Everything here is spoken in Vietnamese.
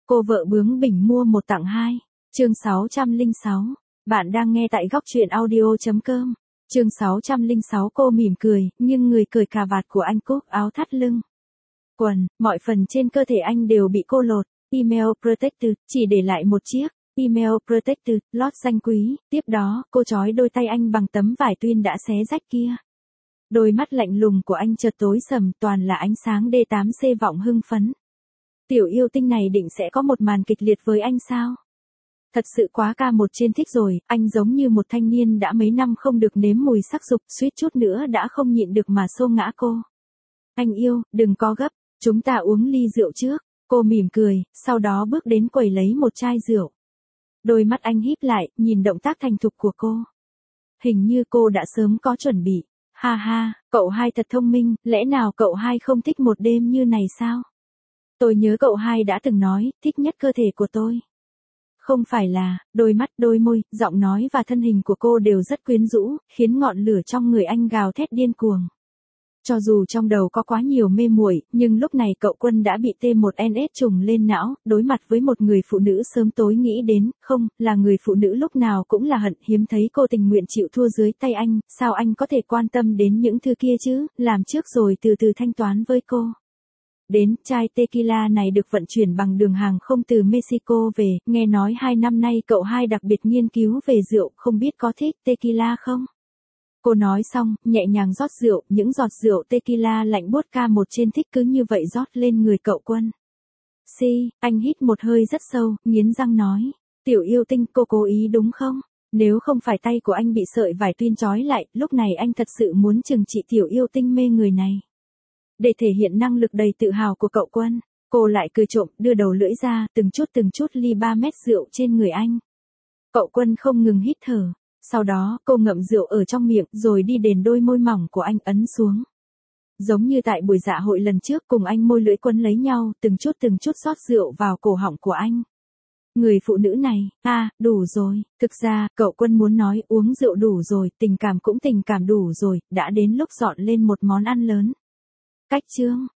Cô vợ bướng bỉnh mua một tặng hai. Chương 606. Bạn đang nghe tại góc truyện audio.com. Chương 606. Cô mỉm cười, nhưng người cởi cà vạt của anh cúc áo thắt lưng. Quần, mọi phần trên cơ thể anh đều bị cô lột. Email protected, chỉ để lại một chiếc. Email protected, lót xanh quý. Tiếp đó, cô trói đôi tay anh bằng tấm vải tuyên đã xé rách kia. Đôi mắt lạnh lùng của anh chợt tối sầm, toàn là ánh sáng D8C vọng hưng phấn. Tiểu yêu tinh này định sẽ có một màn kịch liệt với anh sao? Thật sự quá ca một trên thích rồi, anh giống như một thanh niên đã mấy năm không được nếm mùi sắc dục, suýt chút nữa đã không nhịn được mà xô ngã cô. Anh yêu, đừng có gấp, chúng ta uống ly rượu trước. Cô mỉm cười, sau đó bước đến quầy lấy một chai rượu. Đôi mắt anh híp lại, nhìn động tác thành thục của cô. Hình như cô đã sớm có chuẩn bị. Ha ha, cậu hai thật thông minh, lẽ nào cậu hai không thích một đêm như này sao? Tôi nhớ cậu hai đã từng nói, thích nhất cơ thể của tôi. Không phải là, đôi mắt, đôi môi, giọng nói và thân hình của cô đều rất quyến rũ, khiến ngọn lửa trong người anh gào thét điên cuồng. Cho dù trong đầu có quá nhiều mê muội, nhưng lúc này cậu Quân đã bị T1NS trùng lên não, đối mặt với một người phụ nữ sớm tối nghĩ đến, không, là người phụ nữ lúc nào cũng là hận, hiếm thấy cô tình nguyện chịu thua dưới tay anh, sao anh có thể quan tâm đến những thứ kia chứ, làm trước rồi từ từ thanh toán với cô. Đến, chai tequila này được vận chuyển bằng đường hàng không từ Mexico về, nghe nói 2 năm nay cậu hai đặc biệt nghiên cứu về rượu, không biết có thích tequila không? Cô nói xong, nhẹ nhàng rót rượu, những giọt rượu tequila lạnh buốt ca một trên thích cứ như vậy rót lên người cậu Quân. Anh hít một hơi rất sâu, nghiến răng nói, tiểu yêu tinh, cô cố ý đúng không? Nếu không phải tay của anh bị sợi vải tuyên trói lại, lúc này anh thật sự muốn trừng trị tiểu yêu tinh mê người này. Để thể hiện năng lực đầy tự hào của cậu Quân, cô lại cười trộm, đưa đầu lưỡi ra, từng chút ly 3 mét rượu trên người anh. Cậu Quân không ngừng hít thở. Sau đó, cô ngậm rượu ở trong miệng, rồi đi đến đôi môi mỏng của anh ấn xuống. Giống như tại buổi dạ hội lần trước, cùng anh môi lưỡi quấn lấy nhau, từng chút rót rượu vào cổ họng của anh. Người phụ nữ này, đủ rồi. Thực ra, cậu Quân muốn nói uống rượu đủ rồi, tình cảm cũng tình cảm đủ rồi, đã đến lúc dọn lên một món ăn lớn. Cách chương.